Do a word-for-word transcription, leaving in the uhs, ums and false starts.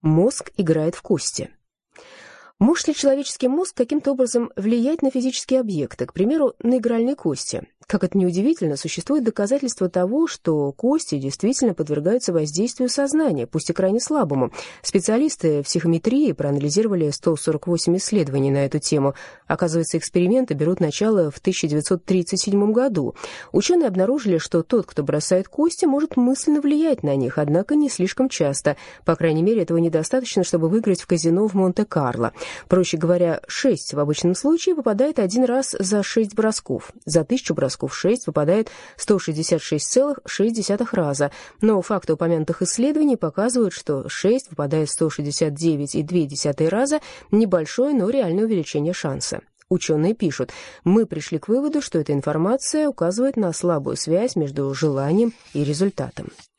Мозг играет в кости. Может ли человеческий мозг каким-то образом влиять на физические объекты, к примеру, на игральные кости? Как это ни удивительно, существует доказательство того, что кости действительно подвергаются воздействию сознания, пусть и крайне слабому. Специалисты в психометрии проанализировали сто сорок восемь исследований на эту тему. Оказывается, эксперименты берут начало в тысяча девятьсот тридцать седьмом году. Ученые обнаружили, что тот, кто бросает кости, может мысленно влиять на них, однако не слишком часто. По крайней мере, этого недостаточно, чтобы выиграть в казино в Монте-Карло. Проще говоря, шесть в обычном случае выпадает один раз за шесть бросков. За тысячу бросков шесть выпадает сто шестьдесят шесть целых шесть десятых раза. Но факты упомянутых исследований показывают, что шесть выпадает сто шестьдесят девять целых две десятых раза – небольшое, но реальное увеличение шанса. Ученые пишут: мы пришли к выводу, что эта информация указывает на слабую связь между желанием и результатом.